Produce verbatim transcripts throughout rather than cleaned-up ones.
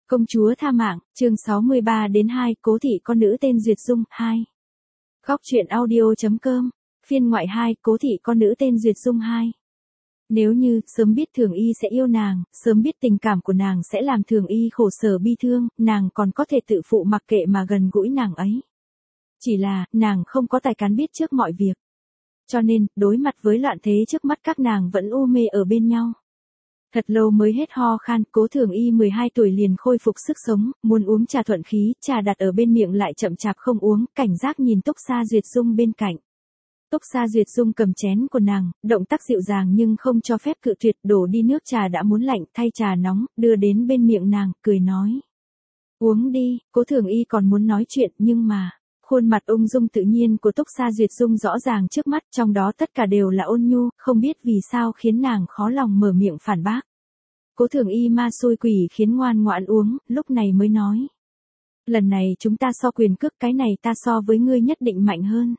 Công chúa tha mạng, chương sáu mươi ba đến hai, cố thị con nữ tên Duyệt Dung, hai. Góc truyện audio.com, phiên ngoại hai, cố thị con nữ tên Duyệt Dung hai. Nếu như, sớm biết Thường Y sẽ yêu nàng, sớm biết tình cảm của nàng sẽ làm Thường Y khổ sở bi thương, nàng còn có thể tự phụ mặc kệ mà gần gũi nàng ấy. Chỉ là, nàng không có tài cán biết trước mọi việc. Cho nên, đối mặt với loạn thế trước mắt các nàng vẫn u mê ở bên nhau. Thật lâu mới hết ho khan, Cố Thường Y mười hai tuổi liền khôi phục sức sống, muốn uống trà thuận khí, trà đặt ở bên miệng lại chậm chạp không uống, cảnh giác nhìn Túc Sa Duyệt Dung bên cạnh. Túc Sa Duyệt Dung cầm chén của nàng, động tác dịu dàng nhưng không cho phép cự tuyệt, đổ đi nước trà đã muốn lạnh, thay trà nóng, đưa đến bên miệng nàng, cười nói. Uống đi, Cố Thường Y còn muốn nói chuyện nhưng mà... Khuôn mặt ung dung tự nhiên của Túc Sa Duyệt Dung rõ ràng trước mắt, trong đó tất cả đều là ôn nhu, không biết vì sao khiến nàng khó lòng mở miệng phản bác. Cố Thường Y ma xui quỷ khiến ngoan ngoãn uống, lúc này mới nói. Lần này chúng ta so quyền cước, cái này ta so với ngươi nhất định mạnh hơn.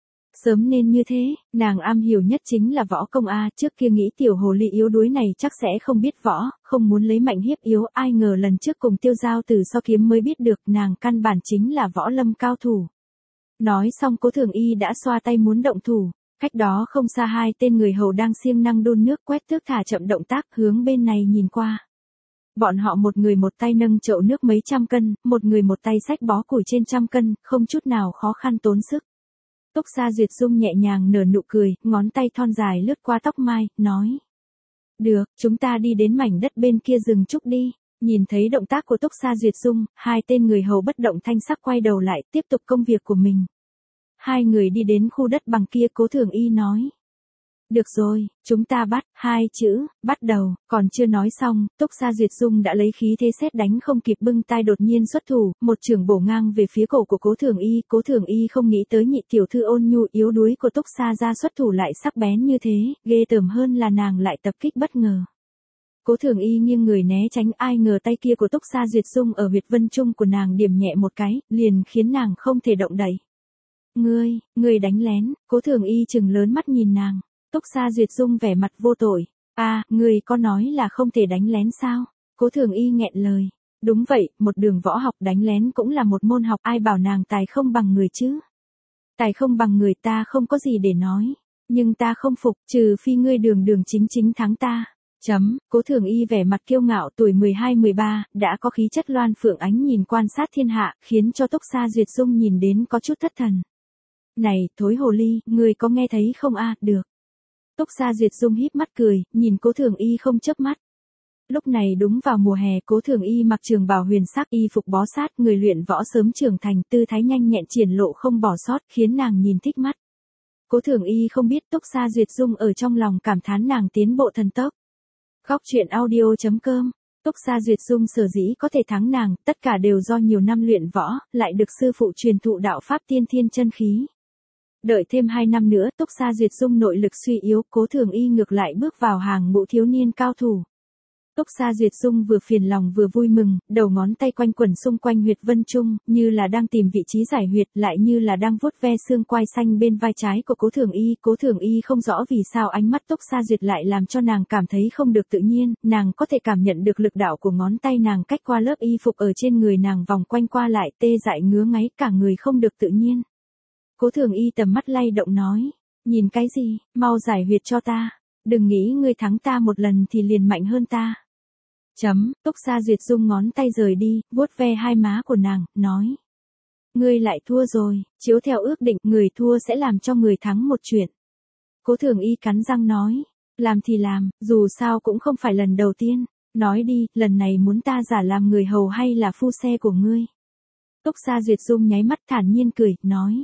Sớm nên như thế, nàng am hiểu nhất chính là võ công A, trước kia nghĩ tiểu hồ ly yếu đuối này chắc sẽ không biết võ, không muốn lấy mạnh hiếp yếu, ai ngờ lần trước cùng Tiêu Giao Tử so kiếm mới biết được nàng căn bản chính là võ lâm cao thủ. Nói xong Cố Thường Y đã xoa tay muốn động thủ, cách đó không xa hai tên người hầu đang siêng năng đun nước quét tước thả chậm động tác hướng bên này nhìn qua. Bọn họ một người một tay nâng chậu nước mấy trăm cân, một người một tay xách bó củi trên trăm cân, không chút nào khó khăn tốn sức. Túc Sa Duyệt Dung nhẹ nhàng nở nụ cười, ngón tay thon dài lướt qua tóc mai, nói. Được, chúng ta đi đến mảnh đất bên kia rừng trúc đi. Nhìn thấy động tác của Túc Sa Duyệt Dung, hai tên người hầu bất động thanh sắc quay đầu lại, tiếp tục công việc của mình. Hai người đi đến khu đất bằng kia, Cố Thường Y nói. Được rồi, chúng ta bắt, hai chữ, bắt đầu, còn chưa nói xong, Túc Sa Duyệt Dung đã lấy khí thế sét đánh không kịp bưng tay đột nhiên xuất thủ, một chưởng bổ ngang về phía cổ của Cố Thường Y, Cố Thường Y không nghĩ tới nhị tiểu thư ôn nhu yếu đuối của Túc Sa ra xuất thủ lại sắc bén như thế, ghê tởm hơn là nàng lại tập kích bất ngờ. Cố Thường Y nghiêng người né tránh, ai ngờ tay kia của Túc Sa Duyệt Dung ở huyệt vân trung của nàng điểm nhẹ một cái, liền khiến nàng không thể động đậy. Ngươi, ngươi đánh lén, Cố Thường Y trừng lớn mắt nhìn nàng. Túc Sa Duyệt Dung vẻ mặt vô tội. À, ngươi có nói là không thể đánh lén sao? Cố Thường Y nghẹn lời. Đúng vậy, một đường võ học đánh lén cũng là một môn học, ai bảo nàng tài không bằng người chứ? Tài không bằng người ta không có gì để nói. Nhưng ta không phục, trừ phi ngươi đường đường chính chính thắng ta. Chấm, Cố Thường Y vẻ mặt kiêu ngạo, tuổi mười hai mười ba, đã có khí chất loan phượng ánh nhìn quan sát thiên hạ, khiến cho Túc Sa Duyệt Dung nhìn đến có chút thất thần. Này, thối hồ ly, ngươi có nghe thấy không a? À, được. Túc Sa Duyệt Dung híp mắt cười, nhìn Cố Thường Y không chớp mắt. Lúc này đúng vào mùa hè, Cố Thường Y mặc trường bào huyền sắc, y phục bó sát, người luyện võ sớm trưởng thành, tư thái nhanh nhẹn triển lộ không bỏ sót, khiến nàng nhìn thích mắt. Cố Thường Y không biết Túc Sa Duyệt Dung ở trong lòng cảm thán nàng tiến bộ thần tốc. Góc truyện audio.com, Túc Sa Duyệt Dung sở dĩ có thể thắng nàng, tất cả đều do nhiều năm luyện võ, lại được sư phụ truyền thụ đạo pháp tiên thiên chân khí. Đợi thêm hai năm nữa, Túc Sa Duyệt Dung nội lực suy yếu, Cố Thường Y ngược lại bước vào hàng ngũ thiếu niên cao thủ. Túc Sa Duyệt Dung vừa phiền lòng vừa vui mừng, đầu ngón tay quanh quẩn xung quanh huyệt vân trung, như là đang tìm vị trí giải huyệt, lại như là đang vuốt ve xương quai xanh bên vai trái của Cố Thường Y. Cố Thường Y không rõ vì sao ánh mắt Túc Sa Duyệt lại làm cho nàng cảm thấy không được tự nhiên, nàng có thể cảm nhận được lực đạo của ngón tay nàng cách qua lớp y phục ở trên người nàng vòng quanh qua lại, tê dại ngứa ngáy, cả người không được tự nhiên. Cố Thường Y tầm mắt lay động nói, nhìn cái gì, mau giải huyệt cho ta, đừng nghĩ ngươi thắng ta một lần thì liền mạnh hơn ta. Chấm, Túc Sa Duyệt Dung ngón tay rời đi, vuốt ve hai má của nàng, nói. Ngươi lại thua rồi, chiếu theo ước định, người thua sẽ làm cho người thắng một chuyện. Cố Thường Y cắn răng nói, làm thì làm, dù sao cũng không phải lần đầu tiên, nói đi, lần này muốn ta giả làm người hầu hay là phu xe của ngươi. Túc Sa Duyệt Dung nháy mắt thản nhiên cười, nói.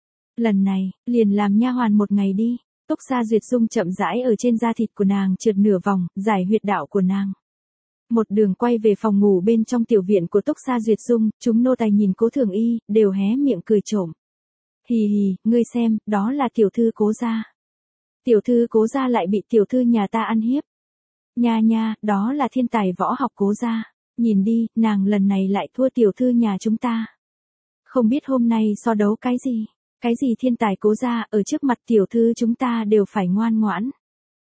Lần này, liền làm nha hoàn một ngày đi. Túc Sa Duyệt Dung chậm rãi ở trên da thịt của nàng trượt nửa vòng, giải huyệt đạo của nàng. Một đường quay về phòng ngủ bên trong tiểu viện của Túc Sa Duyệt Dung, chúng nô tài nhìn Cố Thường Y, đều hé miệng cười trộm. Hì hì, ngươi xem, đó là tiểu thư Cố gia. Tiểu thư Cố gia lại bị tiểu thư nhà ta ăn hiếp. Nha nha, đó là thiên tài võ học Cố gia. Nhìn đi, nàng lần này lại thua tiểu thư nhà chúng ta. Không biết hôm nay so đấu cái gì? Cái gì thiên tài Cố gia, ở trước mặt tiểu thư chúng ta đều phải ngoan ngoãn.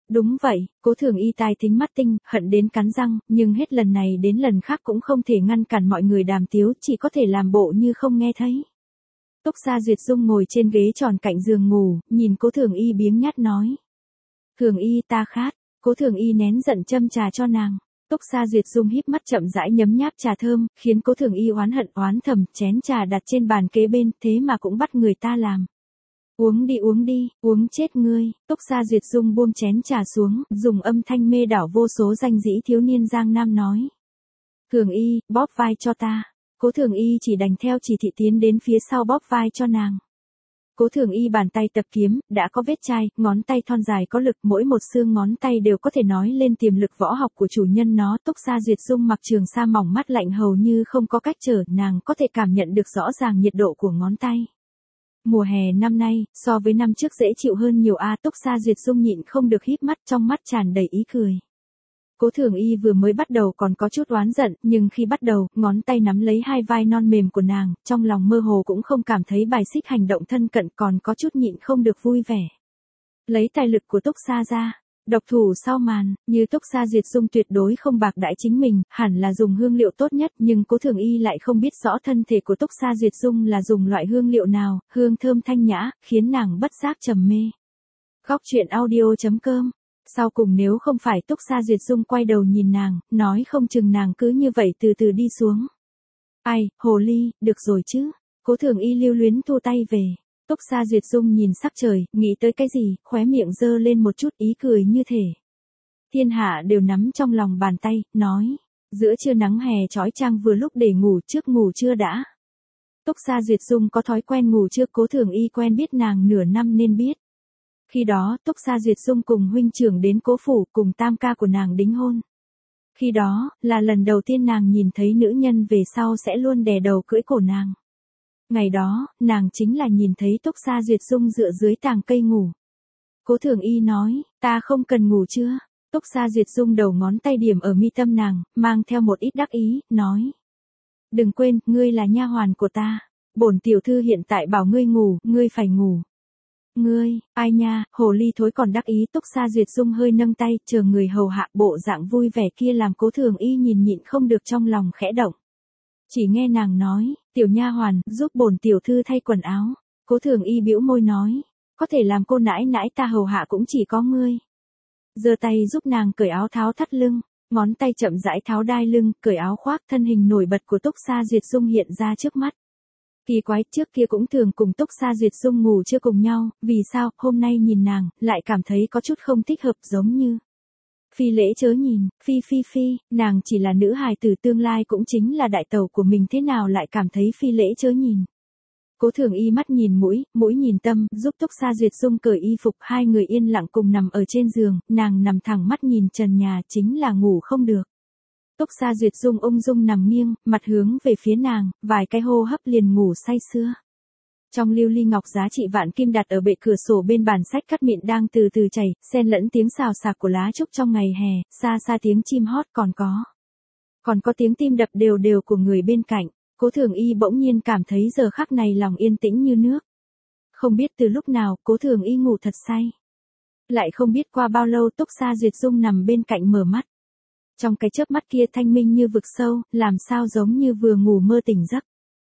Đúng vậy, Cố Thường Y tai thính mắt tinh, hận đến cắn răng, nhưng hết lần này đến lần khác cũng không thể ngăn cản mọi người đàm tiếu, chỉ có thể làm bộ như không nghe thấy. Túc Sa Duyệt Dung ngồi trên ghế tròn cạnh giường ngủ, nhìn Cố Thường Y biếng nhác nói. Thường Y ta khát, Cố Thường Y nén giận châm trà cho nàng. Túc Sa Duyệt Dung híp mắt chậm rãi nhấm nháp trà thơm, khiến Cố Thường Y oán hận oán thầm, chén trà đặt trên bàn kế bên, thế mà cũng bắt người ta làm. Uống đi uống đi, uống chết ngươi. Túc Sa Duyệt Dung buông chén trà xuống, dùng âm thanh mê đảo vô số danh dĩ thiếu niên Giang Nam nói. Thường Y, bóp vai cho ta. Cố Thường Y chỉ đành theo chỉ thị tiến đến phía sau bóp vai cho nàng. Cố Thường Y bàn tay tập kiếm, đã có vết chai, ngón tay thon dài có lực, mỗi một xương ngón tay đều có thể nói lên tiềm lực võ học của chủ nhân nó. Túc Sa Duyệt Dung mặc trường sa mỏng mắt lạnh hầu như không có cách trở, nàng có thể cảm nhận được rõ ràng nhiệt độ của ngón tay. Mùa hè năm nay, so với năm trước dễ chịu hơn nhiều a. Túc Sa Duyệt Dung nhịn không được híp mắt, trong mắt tràn đầy ý cười. Cố Thường Y vừa mới bắt đầu còn có chút oán giận, nhưng khi bắt đầu, ngón tay nắm lấy hai vai non mềm của nàng, trong lòng mơ hồ cũng không cảm thấy bài xích hành động thân cận, còn có chút nhịn không được vui vẻ. Lấy tài lực của Túc Sa ra, độc thủ sau màn, như Túc Sa Duyệt Dung tuyệt đối không bạc đãi chính mình, hẳn là dùng hương liệu tốt nhất, nhưng Cố Thường Y lại không biết rõ thân thể của Túc Sa Duyệt Dung là dùng loại hương liệu nào, hương thơm thanh nhã, khiến nàng bất giác trầm mê. Góc truyện audio chấm com. Sau cùng nếu không phải Túc Sa Duyệt Dung quay đầu nhìn nàng, nói không chừng nàng cứ như vậy từ từ đi xuống. Ai, hồ ly, được rồi chứ. Cố Thường Y lưu luyến thu tay về. Túc Sa Duyệt Dung nhìn sắc trời, nghĩ tới cái gì, khóe miệng giơ lên một chút ý cười như thể thiên hạ đều nắm trong lòng bàn tay, nói. Giữa trưa nắng hè chói chang vừa lúc để ngủ trước ngủ trưa đã. Túc Sa Duyệt Dung có thói quen ngủ trước, Cố Thường Y quen biết nàng nửa năm nên biết. Khi đó, Túc Sa Duyệt Dung cùng huynh trưởng đến Cố phủ, cùng tam ca của nàng đính hôn. Khi đó, là lần đầu tiên nàng nhìn thấy nữ nhân về sau sẽ luôn đè đầu cưỡi cổ nàng. Ngày đó, nàng chính là nhìn thấy Túc Sa Duyệt Dung dựa dưới tàng cây ngủ. Cố Thường Y nói, ta không cần ngủ chưa? Túc Sa Duyệt Dung đầu ngón tay điểm ở mi tâm nàng, mang theo một ít đắc ý, nói. Đừng quên, ngươi là nha hoàn của ta. Bổn tiểu thư hiện tại bảo ngươi ngủ, ngươi phải ngủ. Ngươi, ai nha, hồ ly thối còn đắc ý. Túc Sa Duyệt Dung hơi nâng tay, chờ người hầu hạ, bộ dạng vui vẻ kia làm Cố Thường Y nhìn nhịn không được trong lòng khẽ động. Chỉ nghe nàng nói, tiểu nha hoàn, giúp bổn tiểu thư thay quần áo. Cố Thường Y bĩu môi nói, có thể làm cô nãi nãi ta hầu hạ cũng chỉ có ngươi. Giơ tay giúp nàng cởi áo tháo thắt lưng, ngón tay chậm rãi tháo đai lưng, cởi áo khoác, thân hình nổi bật của Túc Sa Duyệt Dung hiện ra trước mắt. Kỳ quái, trước kia cũng thường cùng Túc Sa Duyệt Dung ngủ chưa cùng nhau, vì sao, hôm nay nhìn nàng, lại cảm thấy có chút không thích hợp, giống như. Phi lễ chớ nhìn, phi phi phi, nàng chỉ là nữ hài tử tương lai cũng chính là đại tẩu của mình, thế nào lại cảm thấy phi lễ chớ nhìn. Cố Thường Y mắt nhìn mũi, mũi nhìn tâm, giúp Túc Sa Duyệt Dung cởi y phục, hai người yên lặng cùng nằm ở trên giường, nàng nằm thẳng mắt nhìn trần nhà, chính là ngủ không được. Túc Sa Duyệt Dung ung dung nằm nghiêng, mặt hướng về phía nàng, vài cái hô hấp liền ngủ say sưa. Trong lưu ly ngọc giá trị vạn kim đặt ở bệ cửa sổ bên bàn sách cắt mịn đang từ từ chảy, xen lẫn tiếng xào xạc của lá trúc trong ngày hè, xa xa tiếng chim hót còn có. Còn có tiếng tim đập đều đều của người bên cạnh. Cố Thường Y bỗng nhiên cảm thấy giờ khắc này lòng yên tĩnh như nước. Không biết từ lúc nào, Cố Thường Y ngủ thật say. Lại không biết qua bao lâu Túc Sa Duyệt Dung nằm bên cạnh mở mắt. Trong cái chớp mắt kia thanh minh như vực sâu, làm sao giống như vừa ngủ mơ tỉnh giấc.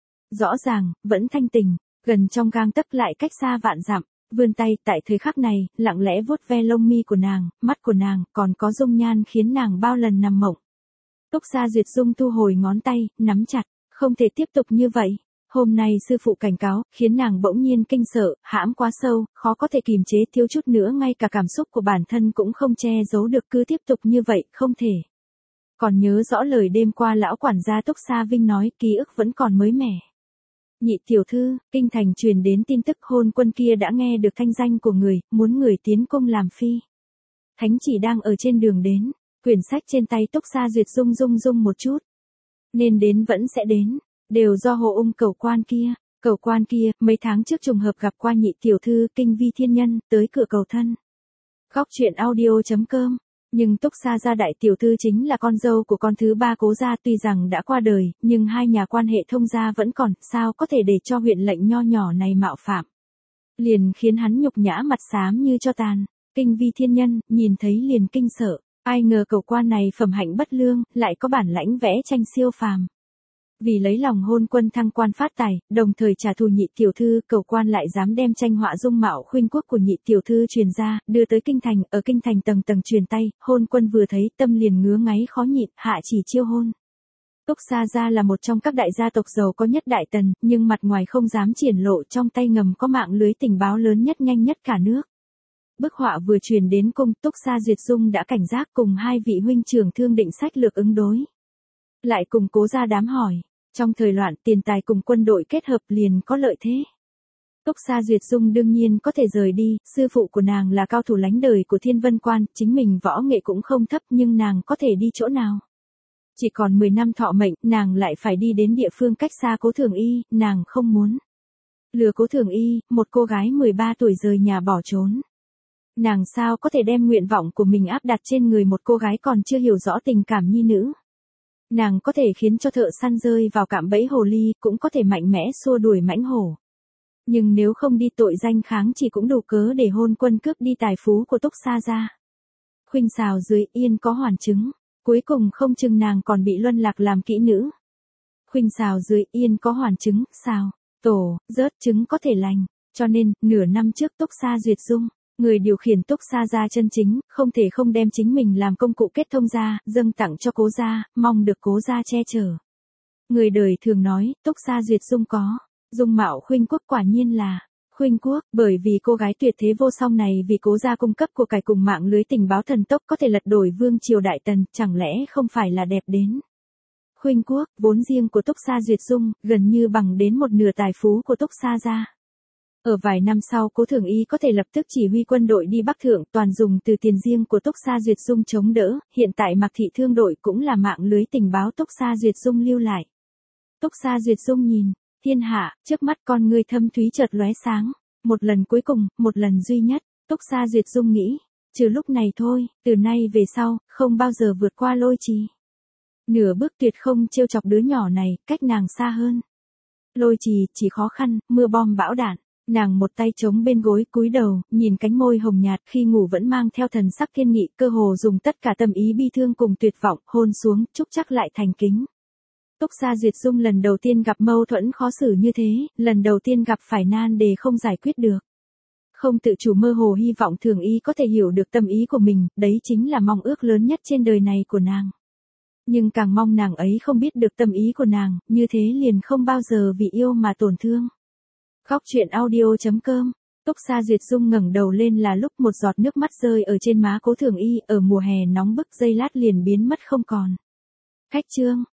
Rõ ràng, vẫn thanh tỉnh, gần trong gang tấc lại cách xa vạn dặm, vươn tay tại thời khắc này, lặng lẽ vuốt ve lông mi của nàng, mắt của nàng, còn có dung nhan khiến nàng bao lần nằm mộng. Túc Sa Duyệt Dung thu hồi ngón tay, nắm chặt, không thể tiếp tục như vậy. Hôm nay sư phụ cảnh cáo, khiến nàng bỗng nhiên kinh sợ, hãm quá sâu, khó có thể kìm chế, thiếu chút nữa ngay cả cảm xúc của bản thân cũng không che giấu được, cứ tiếp tục như vậy, không thể. Còn nhớ rõ lời đêm qua lão quản gia Túc Sa Vinh nói, ký ức vẫn còn mới mẻ. Nhị tiểu thư, kinh thành truyền đến tin tức hôn quân kia đã nghe được thanh danh của người, muốn người tiến cung làm phi. Thánh chỉ đang ở trên đường đến, quyển sách trên tay Túc Sa Duyệt Dung rung rung một chút. Nên đến vẫn sẽ đến, đều do Hồ Ung cầu quan kia, cầu quan kia, mấy tháng trước trùng hợp gặp qua nhị tiểu thư kinh vi thiên nhân, tới cửa cầu thân. Góc truyện audio chấm com. Nhưng Túc Sa gia đại tiểu thư chính là con dâu của con thứ ba Cố gia, tuy rằng đã qua đời, nhưng hai nhà quan hệ thông gia vẫn còn, sao có thể để cho huyện lệnh nho nhỏ này mạo phạm. Liền khiến hắn nhục nhã mặt xám như cho tàn. Kinh vi thiên nhân, nhìn thấy liền kinh sợ, ai ngờ cẩu quan này phẩm hạnh bất lương, lại có bản lãnh vẽ tranh siêu phàm. Vì lấy lòng hôn quân thăng quan phát tài, đồng thời trả thù nhị tiểu thư, cẩu quan lại dám đem tranh họa dung mạo khuynh quốc của nhị tiểu thư truyền ra, đưa tới kinh thành, ở kinh thành tầng tầng truyền tay, hôn quân vừa thấy tâm liền ngứa ngáy khó nhịn, hạ chỉ chiêu hôn. Túc Sa gia là một trong các đại gia tộc giàu có nhất Đại Tần, nhưng mặt ngoài không dám triển lộ, trong tay ngầm có mạng lưới tình báo lớn nhất nhanh nhất cả nước. Bức họa vừa truyền đến cung, Túc Sa Duyệt Dung đã cảnh giác cùng hai vị huynh trưởng thương định sách lược ứng đối. Lại cùng Cố gia đám hỏi, trong thời loạn tiền tài cùng quân đội kết hợp liền có lợi thế. Túc Sa Duyệt Dung đương nhiên có thể rời đi, sư phụ của nàng là cao thủ lánh đời của Thiên Vân Quan, chính mình võ nghệ cũng không thấp nhưng nàng có thể đi chỗ nào. Chỉ còn mười năm thọ mệnh, nàng lại phải đi đến địa phương cách xa Cố Thường Y, nàng không muốn. Lừa Cố Thường Y, một cô gái mười ba tuổi rời nhà bỏ trốn. Nàng sao có thể đem nguyện vọng của mình áp đặt trên người một cô gái còn chưa hiểu rõ tình cảm nhi nữ. Nàng có thể khiến cho thợ săn rơi vào cạm bẫy hồ ly, cũng có thể mạnh mẽ xua đuổi mãnh hổ. Nhưng nếu không đi tội danh kháng chỉ cũng đủ cớ để hôn quân cướp đi tài phú của Túc Sa gia. Khuynh xào dưới yên có hoàn chứng, cuối cùng không chừng nàng còn bị luân lạc làm kỹ nữ. Khuynh xào dưới yên có hoàn chứng, xào, tổ, rớt trứng có thể lành, cho nên, nửa năm trước Túc Sa Duyệt Dung, người điều khiển Túc Sa gia chân chính, không thể không đem chính mình làm công cụ kết thông gia, dâng tặng cho Cố gia, mong được Cố gia che chở. Người đời thường nói, Túc Sa Duyệt Dung có, dung mạo khuynh quốc quả nhiên là, khuynh quốc, bởi vì cô gái tuyệt thế vô song này vì Cố gia cung cấp của cải cùng mạng lưới tình báo thần tốc có thể lật đổi vương triều Đại Tần, chẳng lẽ không phải là đẹp đến. Khuynh quốc, vốn riêng của Túc Sa Duyệt Dung, gần như bằng đến một nửa tài phú của Túc Sa gia. Ở vài năm sau Cố Thường Y có thể lập tức chỉ huy quân đội đi Bắc Thượng, toàn dùng từ tiền riêng của Túc Sa Duyệt Dung chống đỡ, hiện tại Mạc Thị Thương đội cũng là mạng lưới tình báo Túc Sa Duyệt Dung lưu lại. Túc Sa Duyệt Dung nhìn, thiên hạ, trước mắt con người thâm thúy chợt lóe sáng, một lần cuối cùng, một lần duy nhất, Túc Sa Duyệt Dung nghĩ, trừ lúc này thôi, từ nay về sau, không bao giờ vượt qua Lôi Trì. Nửa bước tuyệt không trêu chọc đứa nhỏ này, cách nàng xa hơn. Lôi Trì chỉ khó khăn, mưa bom bão đạn. Nàng một tay chống bên gối cúi đầu, nhìn cánh môi hồng nhạt khi ngủ vẫn mang theo thần sắc kiên nghị, cơ hồ dùng tất cả tâm ý bi thương cùng tuyệt vọng, hôn xuống, chúc chắc lại thành kính. Túc Sa Duyệt Dung lần đầu tiên gặp mâu thuẫn khó xử như thế, lần đầu tiên gặp phải nan đề không giải quyết được. Không tự chủ mơ hồ hy vọng Thường Y có thể hiểu được tâm ý của mình, đấy chính là mong ước lớn nhất trên đời này của nàng. Nhưng càng mong nàng ấy không biết được tâm ý của nàng, như thế liền không bao giờ vì yêu mà tổn thương. Khóc chuyện audio chấm com. Túc Sa Duyệt Dung ngẩng đầu lên là lúc một giọt nước mắt rơi ở trên má Cố Thường Y, ở mùa hè nóng bức giây lát liền biến mất không còn. Khách chương.